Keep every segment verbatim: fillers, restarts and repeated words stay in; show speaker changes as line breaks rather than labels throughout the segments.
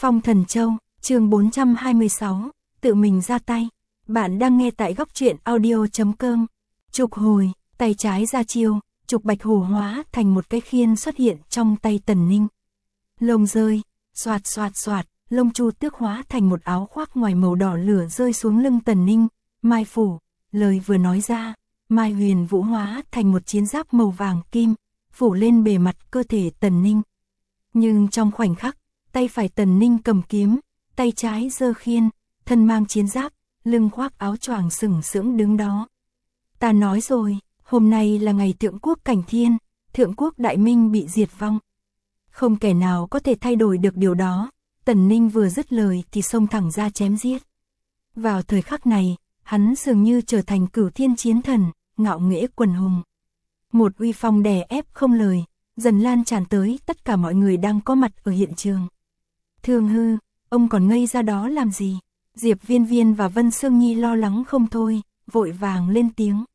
Phong Thần Châu, chương bốn trăm hai mươi sáu, tự mình ra tay. Bạn đang nghe tại góc truyện audio chấm com. Trục hồi, tay trái ra chiêu, trục bạch hổ hóa thành một cái khiên xuất hiện trong tay Tần Ninh. Lông rơi, xoạt xoạt xoạt, lông chu tước hóa thành một áo khoác ngoài màu đỏ lửa rơi xuống lưng Tần Ninh. Mai phủ, lời vừa nói ra, Mai huyền vũ hóa thành một chiến giáp màu vàng kim, phủ lên bề mặt cơ thể Tần Ninh. Nhưng trong khoảnh khắc, tay phải Tần Ninh cầm kiếm, tay trái giơ khiên, thân mang chiến giáp, lưng khoác áo choàng sừng sững đứng đó. Ta nói rồi, hôm nay là ngày thượng quốc cảnh thiên, thượng quốc đại minh bị diệt vong. Không kẻ nào có thể thay đổi được điều đó. Tần Ninh vừa dứt lời thì xông thẳng ra chém giết. Vào thời khắc này, hắn dường như trở thành cửu thiên chiến thần, ngạo nghễ quần hùng. Một uy phong đè ép không lời, dần lan tràn tới tất cả mọi người đang có mặt ở hiện trường. Thương Hư, ông còn ngây ra đó làm gì? Diệp Viên Viên và Vân Sương Nhi lo lắng không thôi, vội vàng lên tiếng.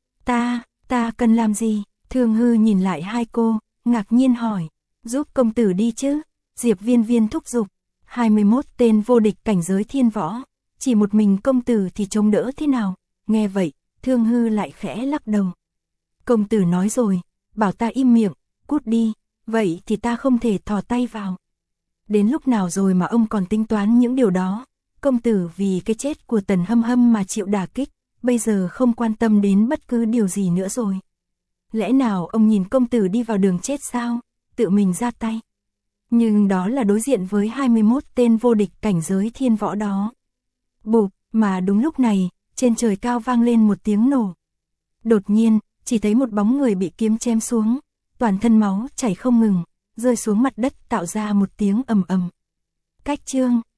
Ta, ta cần làm gì? Thương Hư nhìn lại hai cô, ngạc nhiên hỏi. Giúp công tử đi chứ? Diệp Viên Viên thúc giục. hai mươi mốt tên vô địch cảnh giới thiên võ, chỉ một mình công tử thì chống đỡ thế nào? Nghe vậy, Thương Hư lại khẽ lắc đầu. Công tử nói rồi, bảo ta im miệng, cút đi, vậy thì ta không thể thò tay vào. Đến lúc nào rồi mà ông còn tính toán những điều đó? Công tử vì cái chết của Tần Hâm Hâm mà chịu đả kích, bây giờ không quan tâm đến bất cứ điều gì nữa rồi. Lẽ nào ông nhìn công tử đi vào đường chết sao? Tự mình ra tay. Nhưng đó là đối diện với hai mươi mốt tên vô địch cảnh giới thiên võ đó. Bụp, mà đúng lúc này, trên trời cao vang lên một tiếng nổ. Đột nhiên, chỉ thấy một bóng người bị kiếm chém xuống, toàn thân máu chảy không ngừng, rơi xuống mặt đất tạo ra một tiếng ầm ầm. Cách chương,